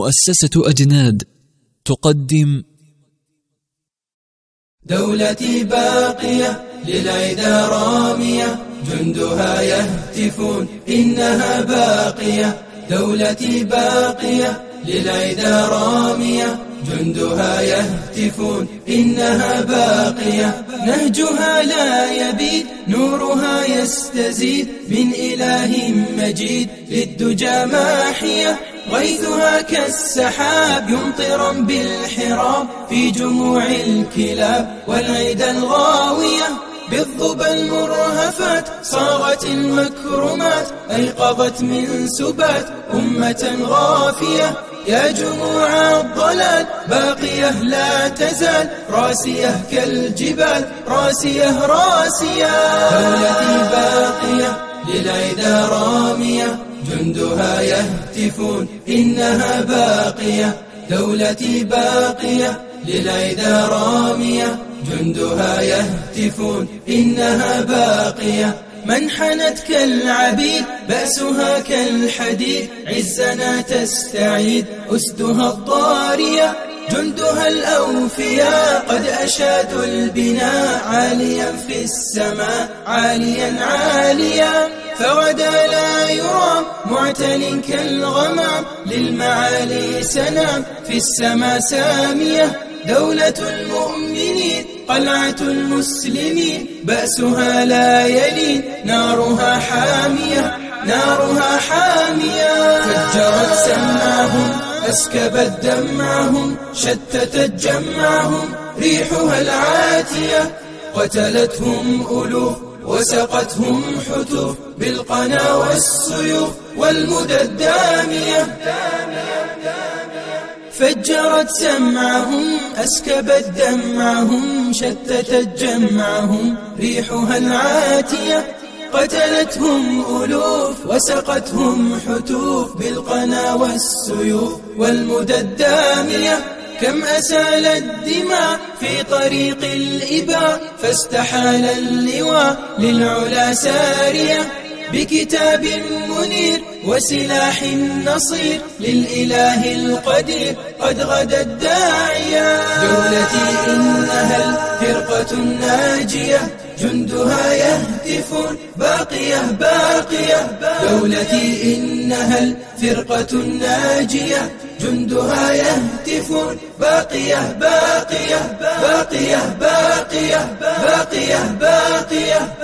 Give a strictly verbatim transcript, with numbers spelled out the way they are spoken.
مؤسسة أجناد تقدم دولتي باقية للعدا رامية، جندها يهتفون إنها باقية. دولتي باقية للعدا رامية، جندها يهتفون إنها باقية. نهجها لا يبيد، نورها يستزيد، من إله مجيد للدجى ماحية. غيثها كالسحاب يمطرا بالحراب في جموع الكلاب والعدا الغاوية. بالظبى المرهفات صاغت المكرمات، أيقظت من سبات أمة غافية. يا جموع الضلال باقية لا تزال، راسية كالجبال، راسية راسية. دولتي باقية للعدا رامية، جندها يهتفون إنها باقية. دولتي باقية للعدا رامية، جندها يهتفون إنها باقية. منحنت كالعبيد بأسها كالحديد، عزنا تستعيد أسدها الضارية. جندها الأوفياء قد أشادوا البناء، عاليا في السماء عاليا عاليا. فغدا لا يرام معتل كالغمام، للمعالي سنام في السماء سامية. دولة المؤمنين قلعة المسلمين، بأسها لا يلين، نارها حامية نارها حامية. فجرت سمعهم أسكبت دمعهم، شتتت جمعهم ريحها العاتية. قتلتهم ألوف وسقتهم حتوف، بالقنا والسيوف والمدى الدامية. فجرت سمعهم أسكبت دمعهم، شتتت جمعهم ريحها العاتية. قتلتهم ألوف وسقتهم حتوف، بالقنا والسيوف والمدى الدامية. كم أسال الدماء في طريق الإباء، فاستحال اللواء للعلا سارية. بكتاب منير وسلاح نصير، للإله القدير قد غدا الداعية. دولتي إنها الفرقة الناجية، جندها يهتفون باقية باقية. دولتي إنها الفرقة الناجية، جندها يهتفون باقية باقية باقية باقية باقية باقية.